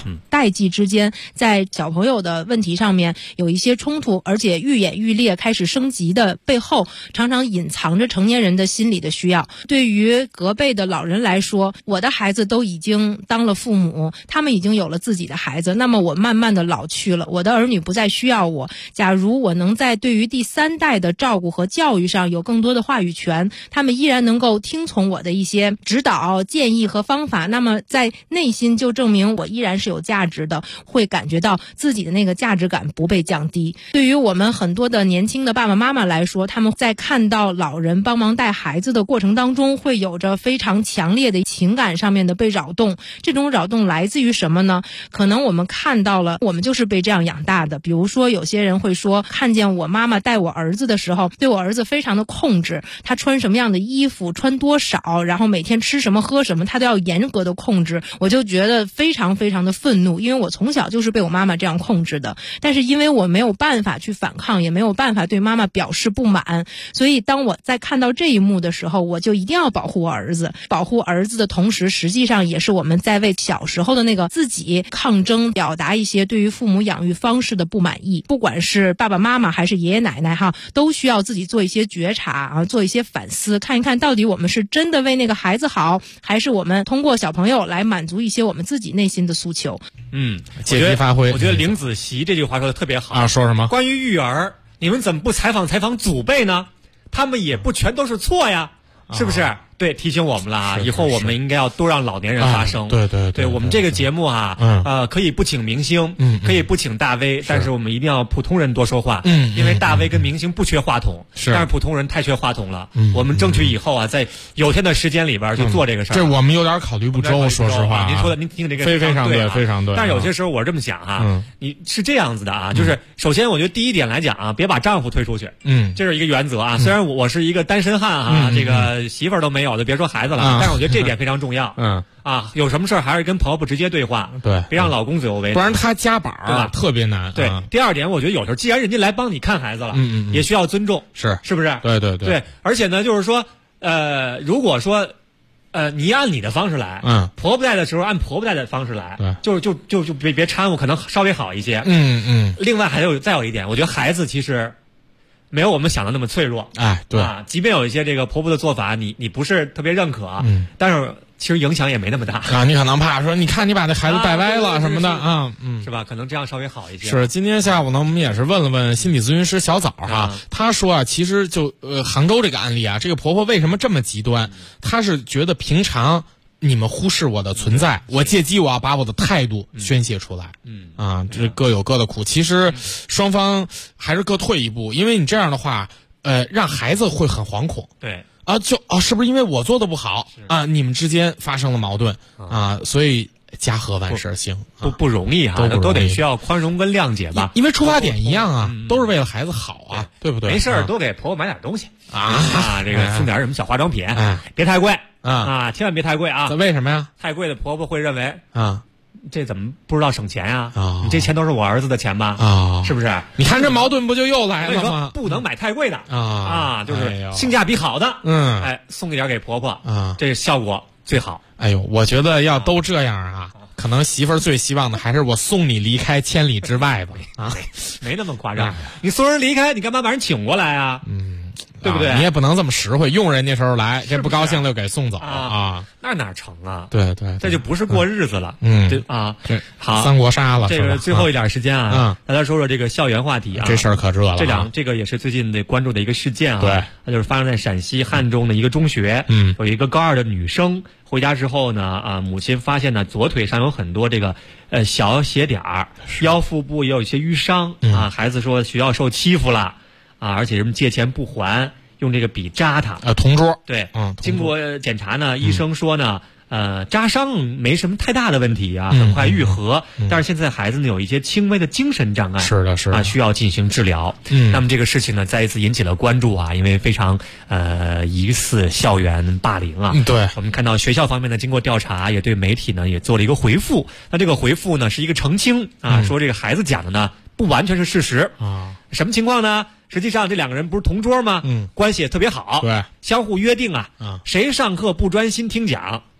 代际之间在小朋友的问题上面有一些冲突，而且愈演愈烈开始升级的背后，常常隐藏着成年人的心理的需要。对于隔辈的老人来说，我的孩子都已经当了父母，他们已经有了自己的孩子，那么我慢慢的老去了，我的儿女不再需要我。假如我能在对于第三代的照顾和教育上有更多的话语权，他们依然能够听从我的一些指导建议和方法，那么在内心就证明我依然是有价值的，会感觉到自己的那个价值感不被降低。对于我们很多的年轻的爸爸妈妈来说，他们在看到老人帮忙带孩子的过程当中，会有着非常强烈的情感上面的被扰动。这种扰动来自于什么呢？可能我们看到了，我们就是被这样养大的。比如说有些人会说，看见我妈妈带我儿子的时候，对我儿子非常的控制，他穿什么样的衣服，穿多少，然后每天吃什么喝什么，他都要严格的控制。我就觉得非常非常的愤怒，因为我从小就是被我妈妈这样控制的，但是因为我没有办法去反抗，也没有办法对妈妈表示不满，所以当我在看到这一幕的时候，我就一定要保护我儿子。保护儿子的同时，实际上也是我们在为小时候的那个自己抗争，表达一些对于父母养育方式的不满意。不管是爸爸妈妈还是爷爷奶奶都需要自己做一些觉察做一些反思，看一看到底我们是真的为那个孩子好，还是我们通过小朋友来满足一些我们自己内心的诉求。 借题发挥。 我觉得凌子席这句话说的特别好说什么？ 关于育儿，你们怎么不采访祖辈呢？他们也不全都是错呀，是不是？对，提醒我们了以后我们应该要多让老年人发声。对，我们这个节目可以不请明星，可以不请大 V，但是我们一定要普通人多说话。因为大 V 跟明星不缺话筒，但是普通人太缺话筒了。我们争取以后在有限的时间里边去做这个事儿。 这我们有点考虑不周，说实话。 您说的，您听这个非常对，非常对。 但是有些时候我是这么想你是这样子的就是首先我觉得第一点来讲别把丈夫推出去。这是一个原则虽然我是一个单身汉这个媳妇儿都没有的，别说孩子了。但是我觉得这点非常重要。有什么事儿还是跟婆婆直接对话，别让老公左右为难， 不然他加板对吧？ 特别难。 对，第二点，我觉得有时候既然人家来帮你看孩子了，也需要尊重，是不是？ 对。 而且呢，就是说，如果说，你按你的方式来，婆婆带的时候按婆婆带的方式来，就别掺和，可能稍微好一些。另外再有一点，我觉得孩子其实没有我们想的那么脆弱。 对即便有一些这个婆婆的做法，你不是特别认可，但是其实影响也没那么大你可能怕说，你看你把这孩子带歪了什么的是吧？可能这样稍微好一些。 是，今天下午呢，我们也是问了问心理咨询师小枣他说其实就杭州这个案例这个婆婆为什么这么极端？她是觉得平常你们忽视我的存在，我借机我要把我的态度宣泄出来。这各有各的苦。其实双方还是各退一步，因为你这样的话，让孩子会很惶恐。 对。 是不是因为我做的不好你们之间发生了矛盾所以家和万事兴不容易都得需要宽容跟谅解吧， 因为出发点一样都是为了孩子好对不对？ 没事多给婆婆买点东西这个送点什么小化妆品别太贵千万别太贵为什么呀？ 太贵的婆婆会认为这怎么不知道省钱呀？你这钱都是我儿子的钱吧？是不是？ 你看这矛盾不就又来了吗？ 不能买太贵的就是性价比好的送一点给婆婆这效果最好。 我觉得要都这样可能媳妇儿最希望的还是我送你离开千里之外吧没那么夸张你送人离开，你干嘛把人请过来啊？对不对？ 你也不能这么实惠，用人家时候来，这不高兴就给送走那哪成啊？ 对， 这就不是过日子了。好， 三国杀了。 这个最后一点时间大家说说这个校园话题这事儿可热了。 这个也是最近的关注的一个事件对， 那就是发生在陕西汉中的一个中学，有一个高2的女生回家之后呢，母亲发现呢左腿上有很多这个小血点儿，腰腹部也有一些淤伤孩子说学校受欺负了。而且什么借钱不还，用这个笔扎他。 同桌。 对，经过检查呢，医生说呢，扎伤没什么太大的问题很快愈合。但是现在孩子呢有一些轻微的精神障碍， 是的， 需要进行治疗。那么这个事情呢，再一次引起了关注因为非常疑似校园霸凌对， 我们看到学校方面呢，经过调查，也对媒体呢也做了一个回复。那这个回复呢是一个澄清说这个孩子讲的呢不完全是事实什么情况呢？实际上这两个人不是同桌吗？关系也特别好， 对， 相互约定谁上课不专心听讲，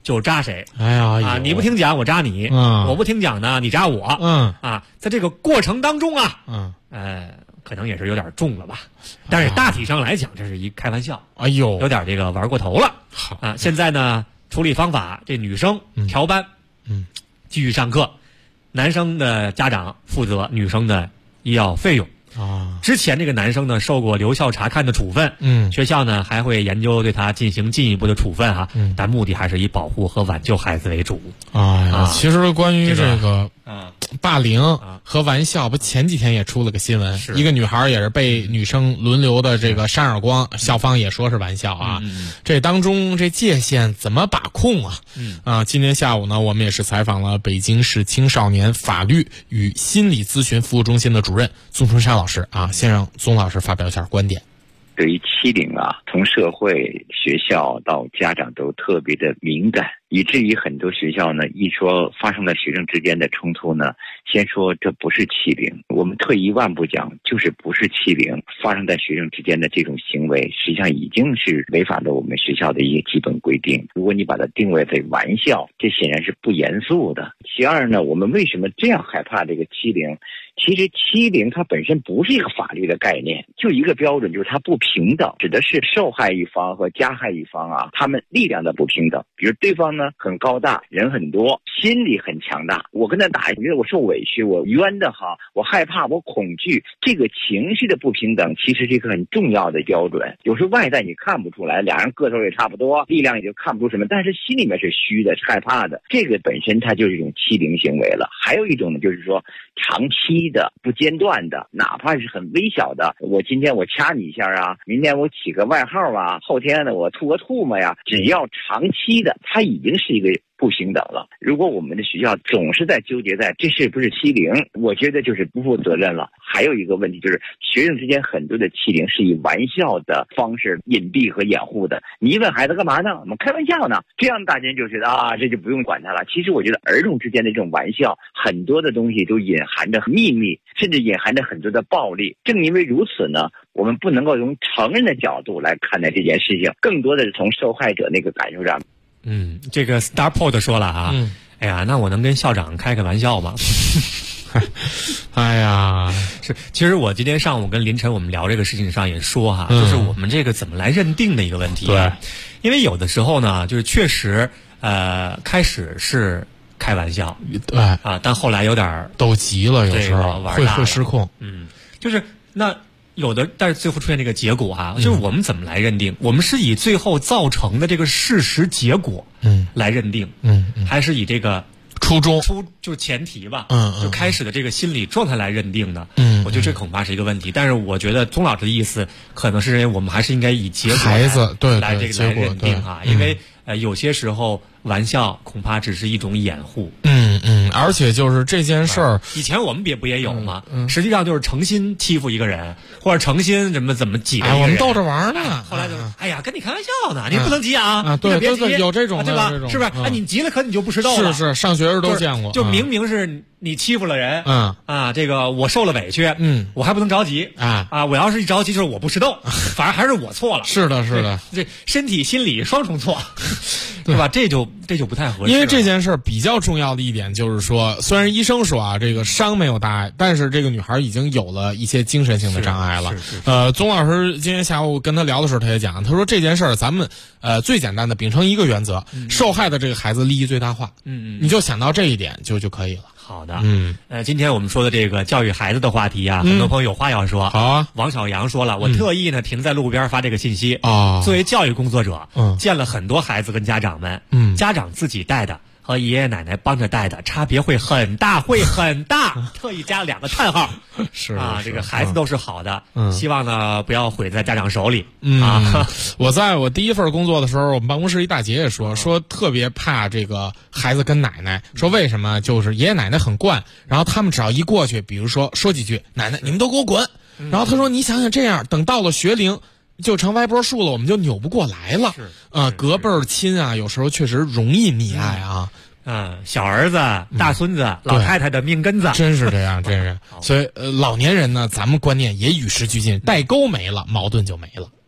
就扎谁。 哎呀， 你不听讲，我扎你；我不听讲呢，你扎我。在这个过程当中啊，可能也是有点重了吧。但是大体上来讲，这是一开玩笑。 哎呦， 有点这个玩过头了。 好现在呢，处理方法，这女生调班，继续上课，男生的家长负责女生的医药费用。之前这个男生呢受过留校察看的处分，学校呢还会研究对他进行进一步的处分但目的还是以保护和挽救孩子为主。 其实关于这个霸凌和玩笑，不前几天也出了个新闻，一个女孩也是被女生轮流的这个扇耳光，校方也说是玩笑啊。这当中这界限怎么把控啊？今天下午呢，我们也是采访了北京市青少年法律与心理咨询服务中心的主任宗春山老师啊，先让宗老师发表一下观点。 对于欺凌从社会、学校到家长都特别的敏感，以至于很多学校呢，一说发生了学生之间的冲突呢，先说这不是欺凌。我们退一万步讲，就是不是欺凌，发生在学生之间的这种行为，实际上已经是违反了我们学校的一个基本规定。如果你把它定位为玩笑，这显然是不严肃的。其二呢，我们为什么这样害怕这个欺凌？其实欺凌它本身不是一个法律的概念，就一个标准，就是它不平等，指的是受害一方和加害一方他们力量的不平等。比如对方呢很高大，人很多，心理很强大，我跟他打，觉得我受委屈，我冤的我害怕，我恐惧，这个情绪的不平等其实是一个很重要的标准。有时候外在你看不出来，俩人个头也差不多，力量也就看不出什么，但是心里面是虚的，是害怕的，这个本身它就是一种欺凌行为了。还有一种呢，就是说长期的不间断的，哪怕是很微小的，我今天我掐你一下明天我起个外号后天呢我吐个唾沫只要长期的，它已经是一个不平等了。如果我们的学校总是在纠结在这是不是欺凌，我觉得就是不负责任了。还有一个问题就是学生之间很多的欺凌是以玩笑的方式隐蔽和掩护的。你一问孩子干嘛呢？我们开玩笑呢，这样大家就觉得这就不用管他了。其实我觉得儿童之间的这种玩笑，很多的东西都隐含着秘密，甚至隐含着很多的暴力。正因为如此呢，我们不能够从成人的角度来看待这件事情，更多的是从受害者那个感受上。 这个 Starport 说了哎呀，那我能跟校长开个玩笑吗？ 哎呀， 其实我今天上午跟林晨我们聊这个事情上也说就是我们这个怎么来认定的一个问题。 对， 因为有的时候呢，就是确实开始是开玩笑， 对但后来有点斗急了，有时候会失控。 就是那。有的，但是最后出现这个结果就是我们怎么来认定？我们是以最后造成的这个事实结果来认定，还是以这个初衷就是前提吧，就开始的这个心理状态来认定的？我觉得这恐怕是一个问题。但是我觉得宗老师的意思可能是认为我们还是应该以结果孩子来这个来认定因为有些时候玩笑恐怕只是一种掩护。 而且就是这件事儿， 以前我们不也有吗？实际上就是诚心欺负一个人，或者诚心怎么挤一个人， 我们逗着玩呢。 后来就跟你开玩笑呢，你不能急对，有这种对吧？是不是？你急了可你就不识逗了。 是上学时都见过， 就明明是你欺负了人，这个我受了委屈，我还不能着急我要是一着急就是我不识逗，反而还是我错了。 是的， 这身体心理双重错，对吧？这就不太合适。 因为这件事比较重要的一点就是说，虽然医生说这个伤没有大碍，但是这个女孩已经有了一些精神性的障碍了。宗老师今天下午跟他聊的时候，他也讲，他说这件事咱们最简单的秉承一个原则，受害的这个孩子利益最大化。你就想到这一点就可以了。 好的，今天我们说的这个教育孩子的话题很多朋友有话要说。 好王小阳说了，我特意呢停在路边发这个信息作为教育工作者，见了很多孩子跟家长们，家长自己带的和爷爷奶奶帮着带的差别会很大，特意加了2个叹号。 是这个孩子都是好的，希望呢不要毁在家长手里。 我在我第一份工作的时候，我们办公室一大姐也说特别怕这个孩子跟奶奶，说为什么？就是爷爷奶奶很惯，然后他们只要一过去，比如说几句，奶奶你们都给我滚。然后他说你想想这样，等到了学龄就成歪脖树了，我们就扭不过来了。隔辈儿亲有时候确实容易溺爱小儿子、大孙子、老太太的命根子， 真是这样，真是。所以老年人呢，咱们观念也与时俱进，代沟没了，矛盾就没了。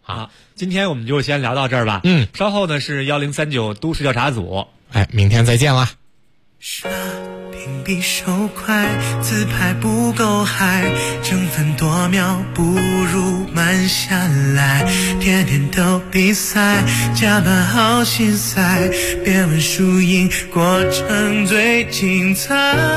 啊。 今天我们就先聊到这儿吧。稍后呢是1039都市调查组。 明天再见啦。 屏蔽手快，自拍不够嗨，争分夺秒不如慢下来，天天都比赛，加班好心塞，别问输赢，过程最精彩。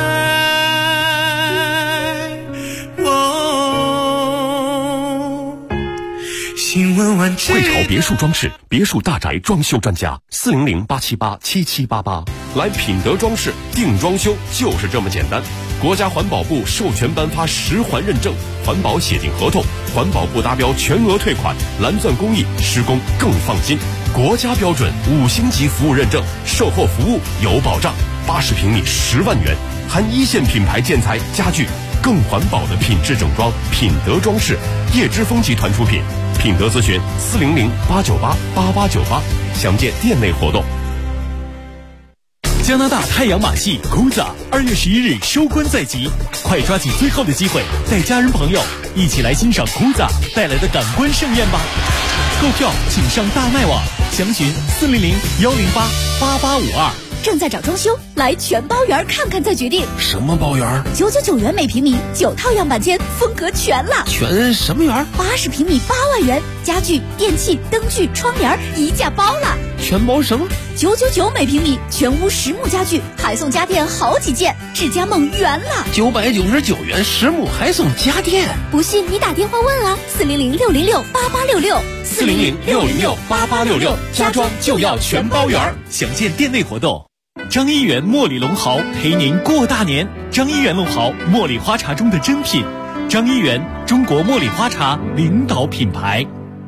新闻晚知汇潮别墅装饰，别墅大宅装修专家，400-878-7788，来品德装饰定装修就是这么简单。国家环保部授权颁发10环认证，环保写进合同，环保部达标全额退款，蓝钻工艺，施工更放心。国家标准5星级服务认证，售后服务有保障，80平米10万元，含1线品牌建材家具，更环保的品质整装。品德装饰，叶之峰集团出品。品德咨询400-898-8898，详见店内活动。 加拿大太阳马戏 Guza 2月11日收官在即，快抓紧最后的机会，带家人朋友一起来欣赏 Guza 带来的感官盛宴吧！购票请上大麦网，详询400-108-8852。 正在找装修，来全包园看看再决定。 什么包园 ？999元每平米，9套样板间，风格全了。 全什么园 ？80平米8万元，家具、电器、灯具、窗帘一价包了。 全包什么 ？999每平米，全屋实木家具，还送家电好几件，智家梦圆了。 999元实木还送家电， 不信你打电话问啊，400-606-8866。 400-606-8866，家装就要全包园，详见店内活动。张一元茉莉龙毫陪您过大年。张一元龙毫，茉莉花茶中的珍品。张一元，中国茉莉花茶领导品牌。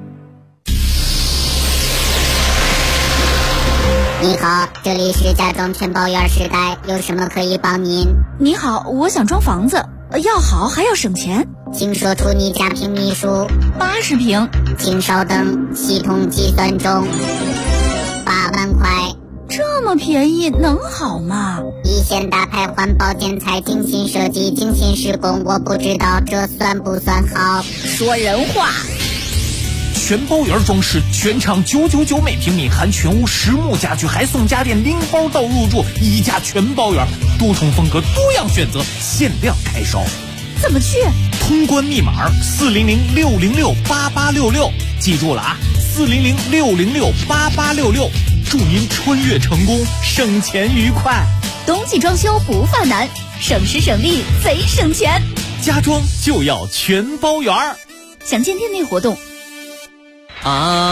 你好，这里是家装全包园时代，有什么可以帮您？ 你好，我想装房子，要好还要省钱， 请说出你家平米数。 80平。 请稍等，系统计算中。8万块。 这么便宜能好吗？ 一线大牌环保建材，精心设计，精心施工，我不知道这算不算好。 说人话。 全包园装饰，全场999每平米，含全屋实木家具，还送家电，拎包到入住，一价全包园，多重风格，多样选择，限量开烧。 怎么去？ 通关密码400-606-8866，记住了啊，400-606-8866。祝您穿越成功，省钱愉快。 冬季装修不犯难，省时省力贼省钱。 家装就要全包园。 详见店内活动。 五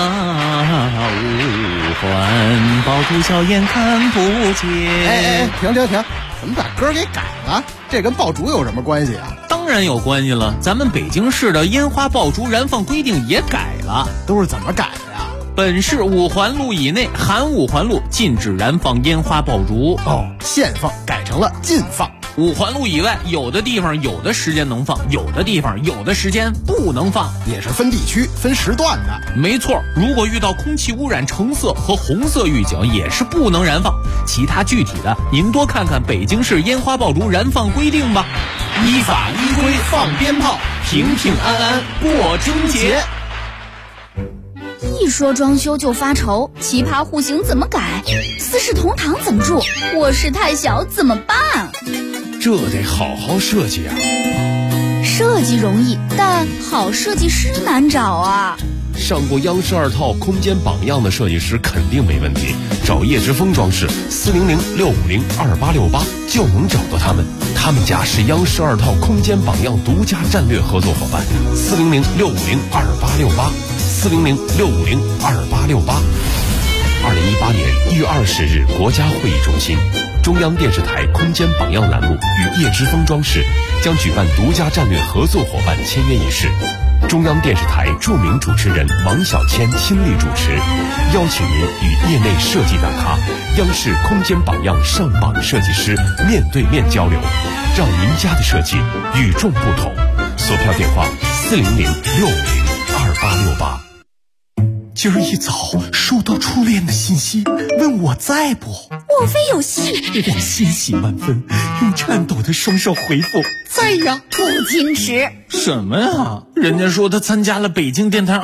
环爆竹硝烟看不见。 停！怎么把歌给改了？这跟爆竹有什么关系啊？ 当然有关系了，咱们北京市的烟花爆竹燃放规定也改了。 都是怎么改的呀？ 本市5环路以内含5环路禁止燃放烟花爆竹。 限放改成了禁放。 5环路以外，有的地方有的时间能放，有的地方有的时间不能放， 也是分地区分时段的。 没错，如果遇到空气污染橙色和红色预警，也是不能燃放。其他具体的，您多看看北京市烟花爆竹燃放规定吧。依法依规放鞭炮，平平安安过春节。 一说装修就发愁，奇葩户型怎么改？四世同堂怎么住？卧室太小怎么办？ 这得好好设计啊！ 设计容易，但好设计师难找啊。 上过央视2套空间榜样的设计师肯定没问题，找叶之峰装饰400-650-2868就能找到他们。他们家是央视2套空间榜样独家战略合作伙伴，400-650-2868，400-650-2868。2018年1月20日，国家会议中心。中央电视台空间榜样栏目与叶之峰装饰将举办独家战略合作伙伴签约仪式，中央电视台著名主持人王小谦亲力主持，邀请您与业内设计大咖、央视空间榜样上榜设计师面对面交流，让您家的设计与众不同。索票电话400-650-2868。 今儿一早收到初恋的信息，问我在不？ 莫非有戏？ 我欣喜万分，用颤抖的双手回复在呀。 不矜持。 什么呀？人家说他参加了北京电台